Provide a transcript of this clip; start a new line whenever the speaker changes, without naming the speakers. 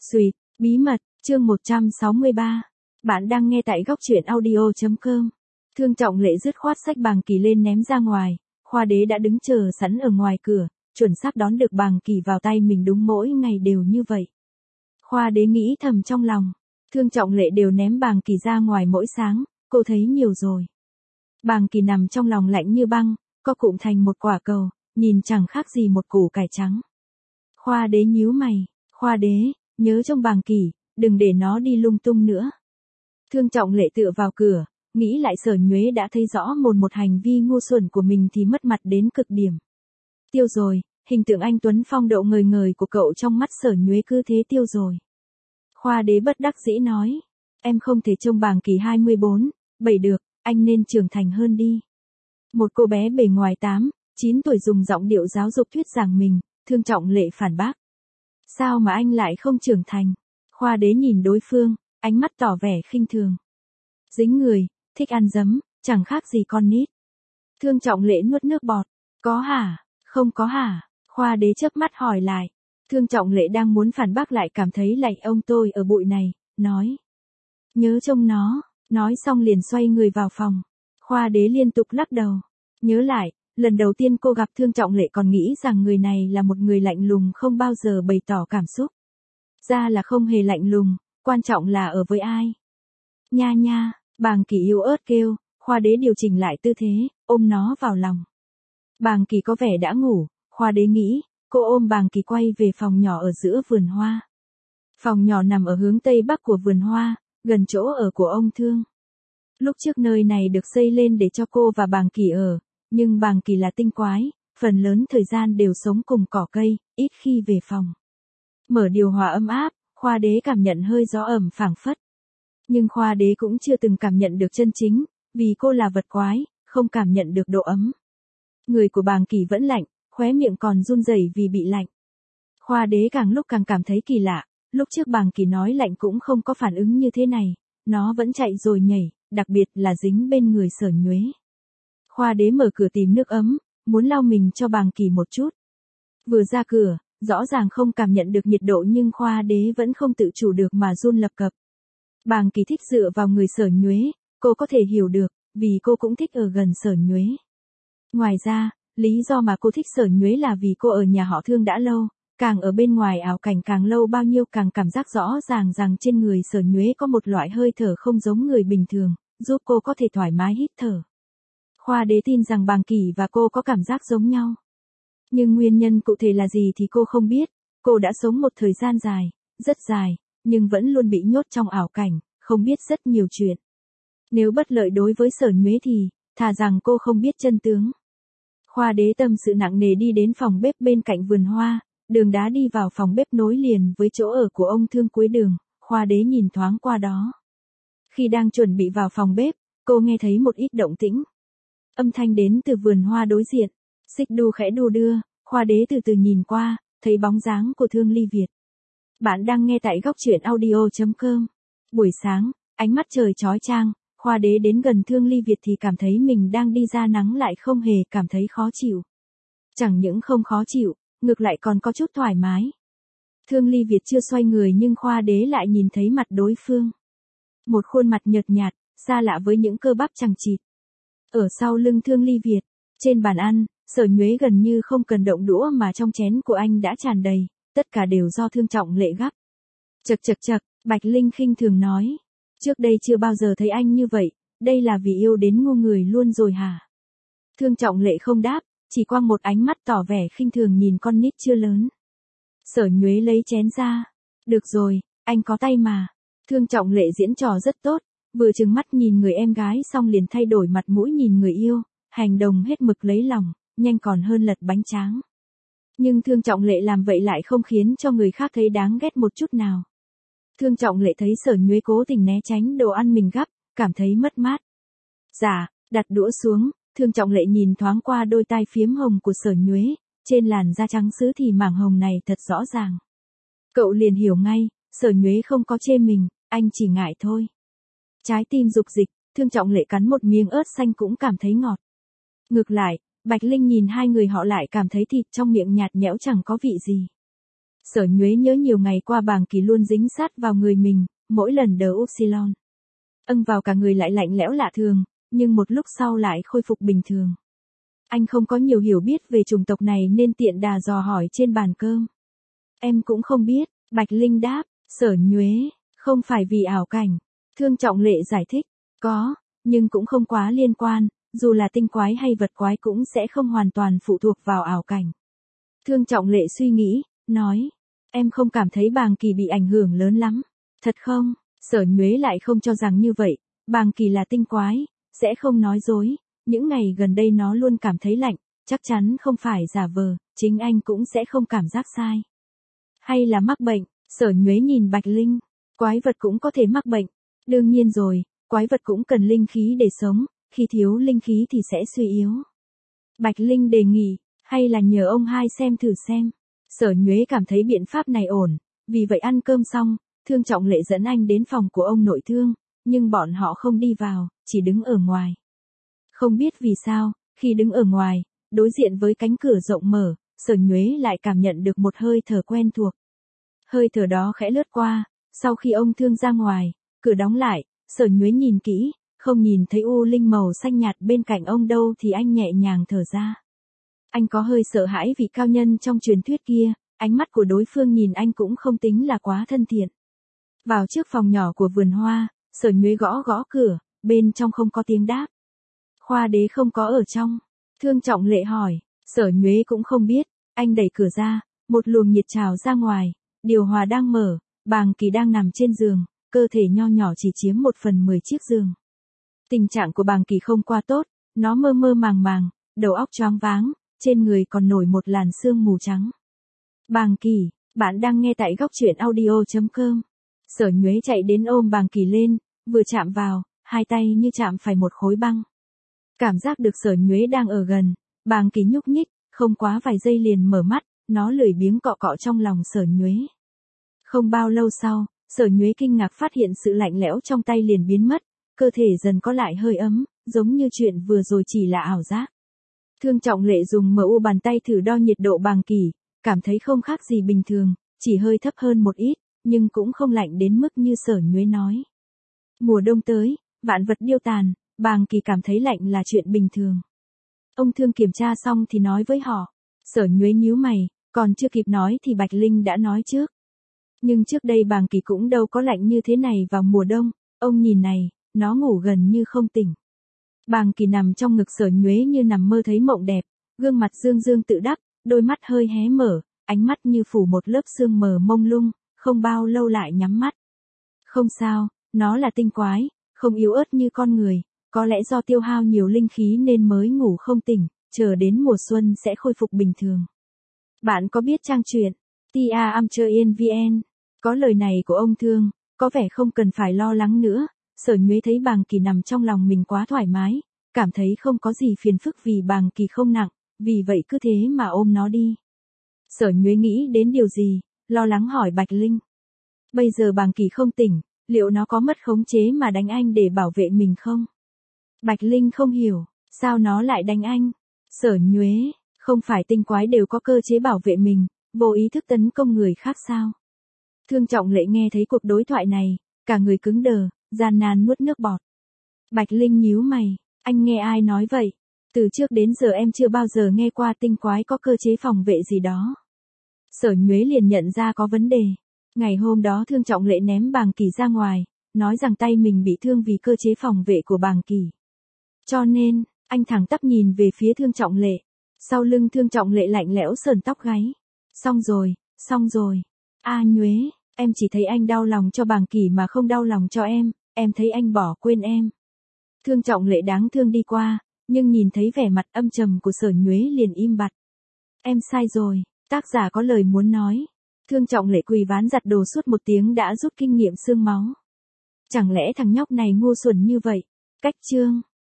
Xuyệt, bí mật, chương 163. Bạn đang nghe tại góc truyện audio.com. Thương Trọng Lệ dứt khoát xách Bàng Kỳ lên ném ra ngoài, Khoa Đế đã đứng chờ sẵn ở ngoài cửa, chuẩn xác đón được Bàng Kỳ vào tay mình đúng mỗi ngày đều như vậy. Khoa Đế nghĩ thầm trong lòng, Thương Trọng Lệ đều ném Bàng Kỳ ra ngoài mỗi sáng, cô thấy nhiều rồi. Bàng Kỳ nằm trong lòng lạnh như băng, co cụm thành một quả cầu, nhìn chẳng khác gì một củ cải trắng. Khoa Đế nhíu mày, Khoa Đế, nhớ trông Bàng Kỳ, đừng để nó đi lung tung nữa. Thương Trọng Lệ tựa vào cửa, nghĩ lại Sở Nhuế đã thấy rõ một hành vi ngu xuẩn của mình thì mất mặt đến cực điểm. Tiêu rồi, hình tượng anh Tuấn phong độ ngời ngời của cậu trong mắt Sở Nhuế cứ thế tiêu rồi. Khoa Đế bất đắc dĩ nói, em không thể trông Bàng Kỳ 24, 7 được, anh nên trưởng thành hơn đi. Một cô bé bề ngoài 8, 9 tuổi dùng giọng điệu giáo dục thuyết giảng mình, Thương Trọng Lệ phản bác. Sao mà anh lại không trưởng thành? Khoa Đế nhìn đối phương, ánh mắt tỏ vẻ khinh thường. Dính người, thích ăn dấm, chẳng khác gì con nít. Thương Trọng Lệ nuốt nước bọt. Có hả? Không có hả? Khoa Đế chớp mắt hỏi lại. Thương Trọng Lệ đang muốn phản bác lại cảm thấy lạnh ông tôi ở bụi này, nói. Nhớ trông nó, nói xong liền xoay người vào phòng. Khoa Đế liên tục lắc đầu. Nhớ lại, lần đầu tiên cô gặp Thương Trọng Lệ còn nghĩ rằng người này là một người lạnh lùng không bao giờ bày tỏ cảm xúc. Ra là không hề lạnh lùng, quan trọng là ở với ai. Nha nha, Bàng Kỳ yếu ớt kêu, Khoa Đế điều chỉnh lại tư thế, ôm nó vào lòng. Bàng Kỳ có vẻ đã ngủ, Khoa Đế nghĩ, cô ôm Bàng Kỳ quay về phòng nhỏ ở giữa vườn hoa. Phòng nhỏ nằm ở hướng tây bắc của vườn hoa, gần chỗ ở của ông Thương. Lúc trước nơi này được xây lên để cho cô và Bàng Kỳ ở, nhưng Bàng Kỳ là tinh quái, phần lớn thời gian đều sống cùng cỏ cây, ít khi về phòng. Mở điều hòa ấm áp, Khoa Đế cảm nhận hơi gió ẩm phảng phất. Nhưng Khoa Đế cũng chưa từng cảm nhận được chân chính, vì cô là vật quái, không cảm nhận được độ ấm. Người của Bàng Kỳ vẫn lạnh, khóe miệng còn run rẩy vì bị lạnh. Khoa Đế càng lúc càng cảm thấy kỳ lạ, lúc trước Bàng Kỳ nói lạnh cũng không có phản ứng như thế này, nó vẫn chạy rồi nhảy, đặc biệt là dính bên người Sở Nhuế. Khoa Đế mở cửa tìm nước ấm, muốn lau mình cho Bàng Kỳ một chút. Vừa ra cửa, rõ ràng không cảm nhận được nhiệt độ nhưng Khoa Đế vẫn không tự chủ được mà run lập cập. Bàng Kỳ thích dựa vào người Sở Nhuế, cô có thể hiểu được, vì cô cũng thích ở gần Sở Nhuế. Ngoài ra, lý do mà cô thích Sở Nhuế là vì cô ở nhà họ Thương đã lâu, càng ở bên ngoài ảo cảnh càng lâu bao nhiêu càng cảm giác rõ ràng rằng trên người Sở Nhuế có một loại hơi thở không giống người bình thường, giúp cô có thể thoải mái hít thở. Khoa Đế tin rằng Bàng Kỳ và cô có cảm giác giống nhau. Nhưng nguyên nhân cụ thể là gì thì cô không biết, cô đã sống một thời gian dài, rất dài, nhưng vẫn luôn bị nhốt trong ảo cảnh, không biết rất nhiều chuyện. Nếu bất lợi đối với Sở Nhuế thì, thà rằng cô không biết chân tướng. Khoa Đế tâm sự nặng nề đi đến phòng bếp bên cạnh vườn hoa, đường đá đi vào phòng bếp nối liền với chỗ ở của ông Thương cuối đường, Khoa Đế nhìn thoáng qua đó. Khi đang chuẩn bị vào phòng bếp, cô nghe thấy một ít động tĩnh. Âm thanh đến từ vườn hoa đối diện, xích đu khẽ đu đưa, Khoa Đế từ từ nhìn qua, thấy bóng dáng của Thương Ly Việt. Bạn đang nghe tại góc truyện audio.com. Buổi sáng, ánh mắt trời chói chang, Khoa Đế đến gần Thương Ly Việt thì cảm thấy mình đang đi ra nắng lại không hề cảm thấy khó chịu. Chẳng những không khó chịu, ngược lại còn có chút thoải mái. Thương Ly Việt chưa xoay người nhưng Khoa Đế lại nhìn thấy mặt đối phương. Một khuôn mặt nhợt nhạt, xa lạ với những cơ bắp chằng chịt. Ở sau lưng Thương Ly Việt, trên bàn ăn, Sở Nhuế gần như không cần động đũa mà trong chén của anh đã tràn đầy, tất cả đều do Thương Trọng Lệ gắp. Chậc chậc chậc, Bạch Linh khinh thường nói. Trước đây chưa bao giờ thấy anh như vậy, đây là vì yêu đến ngu người luôn rồi hả? Thương Trọng Lệ không đáp, chỉ quăng một ánh mắt tỏ vẻ khinh thường nhìn con nít chưa lớn. Sở Nhuế lấy chén ra. Được rồi, anh có tay mà. Thương Trọng Lệ diễn trò rất tốt, vừa trừng mắt nhìn người em gái xong liền thay đổi mặt mũi nhìn người yêu, hành động hết mực lấy lòng, nhanh còn hơn lật bánh tráng. Nhưng Thương Trọng Lệ làm vậy lại không khiến cho người khác thấy đáng ghét một chút nào. Thương Trọng Lệ thấy Sở Nhuế cố tình né tránh đồ ăn mình gắp, cảm thấy mất mát. Dạ, đặt đũa xuống, Thương Trọng Lệ nhìn thoáng qua đôi tai phiếm hồng của Sở Nhuế, trên làn da trắng sứ thì mảng hồng này thật rõ ràng. Cậu liền hiểu ngay, Sở Nhuế không có chê mình, anh chỉ ngại thôi. Trái tim dục dịch, Thương Trọng Lệ cắn một miếng ớt xanh cũng cảm thấy ngọt. Ngược lại, Bạch Linh nhìn hai người họ lại cảm thấy thịt trong miệng nhạt nhẽo chẳng có vị gì. Sở Nhuế nhớ nhiều ngày qua Bàng Kỳ luôn dính sát vào người mình, mỗi lần đờ upsilon. Vào cả người lại lạnh lẽo lạ thường, nhưng một lúc sau lại khôi phục bình thường. Anh không có nhiều hiểu biết về chủng tộc này nên tiện đà dò hỏi trên bàn cơm. Em cũng không biết, Bạch Linh đáp. Sở Nhuế, không phải vì ảo cảnh. Thương Trọng Lệ giải thích, có, nhưng cũng không quá liên quan, dù là tinh quái hay vật quái cũng sẽ không hoàn toàn phụ thuộc vào ảo cảnh. Thương Trọng Lệ suy nghĩ, nói, em không cảm thấy Bàng Kỳ bị ảnh hưởng lớn lắm. Thật không? Sở Nhuế lại không cho rằng như vậy, Bàng Kỳ là tinh quái, sẽ không nói dối, những ngày gần đây nó luôn cảm thấy lạnh, chắc chắn không phải giả vờ, chính anh cũng sẽ không cảm giác sai. Hay là mắc bệnh? Sở Nhuế nhìn Bạch Linh, quái vật cũng có thể mắc bệnh. Đương nhiên rồi, quái vật cũng cần linh khí để sống, khi thiếu linh khí thì sẽ suy yếu. Bạch Linh đề nghị, hay là nhờ ông hai xem thử xem. Sở Nhuế cảm thấy biện pháp này ổn, vì vậy ăn cơm xong, Thương Trọng Lệ dẫn anh đến phòng của ông nội Thương, nhưng bọn họ không đi vào, chỉ đứng ở ngoài. Không biết vì sao, khi đứng ở ngoài, đối diện với cánh cửa rộng mở, Sở Nhuế lại cảm nhận được một hơi thở quen thuộc. Hơi thở đó khẽ lướt qua, sau khi ông Thương ra ngoài, cửa đóng lại, Sở Nhuế nhìn kỹ, không nhìn thấy u linh màu xanh nhạt bên cạnh ông đâu thì anh nhẹ nhàng thở ra. Anh có hơi sợ hãi vị cao nhân trong truyền thuyết kia, ánh mắt của đối phương nhìn anh cũng không tính là quá thân thiện. Vào trước phòng nhỏ của vườn hoa, Sở Nhuế gõ gõ cửa, bên trong không có tiếng đáp. Khoa Đế không có ở trong. Thương Trọng Lệ hỏi, Sở Nhuế cũng không biết, anh đẩy cửa ra, một luồng nhiệt trào ra ngoài, điều hòa đang mở, Bàng Kỳ đang nằm trên giường, cơ thể nho nhỏ chỉ chiếm 1/10 chiếc giường. Tình trạng của Bàng Kỳ không qua tốt, nó mơ mơ màng màng, đầu óc choáng váng, trên người còn nổi một làn sương mù trắng. Bàng Kỳ, bạn đang nghe tại góc truyện audio.com. Sở Nhuế chạy đến ôm Bàng Kỳ lên, vừa chạm vào, hai tay như chạm phải một khối băng. Cảm giác được Sở Nhuế đang ở gần, Bàng Kỳ nhúc nhích, không quá vài giây liền mở mắt, nó lười biếng cọ cọ trong lòng Sở Nhuế. Không bao lâu sau, Sở Nhuế kinh ngạc phát hiện sự lạnh lẽo trong tay liền biến mất, cơ thể dần có lại hơi ấm, giống như chuyện vừa rồi chỉ là ảo giác. Thương Trọng Lệ dùng MU bàn tay thử đo nhiệt độ Bàng Kỳ, cảm thấy không khác gì bình thường, chỉ hơi thấp hơn một ít, nhưng cũng không lạnh đến mức như Sở Nhuế nói. Mùa đông tới, vạn vật điêu tàn, Bàng Kỳ cảm thấy lạnh là chuyện bình thường. Ông Thương kiểm tra xong thì nói với họ. Sở Nhuế nhíu mày, còn chưa kịp nói thì Bạch Linh đã nói trước. Nhưng trước đây Bàng Kỳ cũng đâu có lạnh như thế này vào mùa đông, ông nhìn này, nó ngủ gần như không tỉnh. Bàng Kỳ nằm trong ngực Sở Nhuế như nằm mơ thấy mộng đẹp, gương mặt dương dương tự đắc, đôi mắt hơi hé mở, ánh mắt như phủ một lớp sương mờ mông lung, không bao lâu lại nhắm mắt. Không sao, nó là tinh quái, không yếu ớt như con người, có lẽ do tiêu hao nhiều linh khí nên mới ngủ không tỉnh, chờ đến mùa xuân sẽ khôi phục bình thường. Bạn có biết trang truyện Tia Amcher in VN? Có lời này của ông Thương, có vẻ không cần phải lo lắng nữa. Sở Nhuế thấy Bàng Kỳ nằm trong lòng mình quá thoải mái, cảm thấy không có gì phiền phức vì Bàng Kỳ không nặng, vì vậy cứ thế mà ôm nó đi. Sở Nhuế nghĩ đến điều gì, lo lắng hỏi Bạch Linh. Bây giờ Bàng Kỳ không tỉnh, liệu nó có mất khống chế mà đánh anh để bảo vệ mình không? Bạch Linh không hiểu, sao nó lại đánh anh? Sở Nhuế, không phải tinh quái đều có cơ chế bảo vệ mình, vô ý thức tấn công người khác sao? Thương Trọng Lệ nghe thấy cuộc đối thoại này, cả người cứng đờ, gian nan nuốt nước bọt. Bạch Linh nhíu mày, anh nghe ai nói vậy? Từ trước đến giờ em chưa bao giờ nghe qua tinh quái có cơ chế phòng vệ gì đó. Sở Nhuế liền nhận ra có vấn đề. Ngày hôm đó Thương Trọng Lệ ném Bàng Kỳ ra ngoài, nói rằng tay mình bị thương vì cơ chế phòng vệ của Bàng Kỳ. Cho nên, anh thẳng tắp nhìn về phía Thương Trọng Lệ. Sau lưng Thương Trọng Lệ lạnh lẽo sờn tóc gáy. Xong rồi, xong rồi. Nhuế, em chỉ thấy anh đau lòng cho Bàng Kỳ mà không đau lòng cho em thấy anh bỏ quên em. Thương Trọng Lệ đáng thương đi qua, nhưng nhìn thấy vẻ mặt âm trầm của Sở Nhuế liền im bặt. Em sai rồi, tác giả có lời muốn nói. Thương Trọng Lệ quỳ ván giặt đồ suốt 1 tiếng đã rút kinh nghiệm xương máu. Chẳng lẽ thằng nhóc này ngu xuẩn như vậy? Cách chương.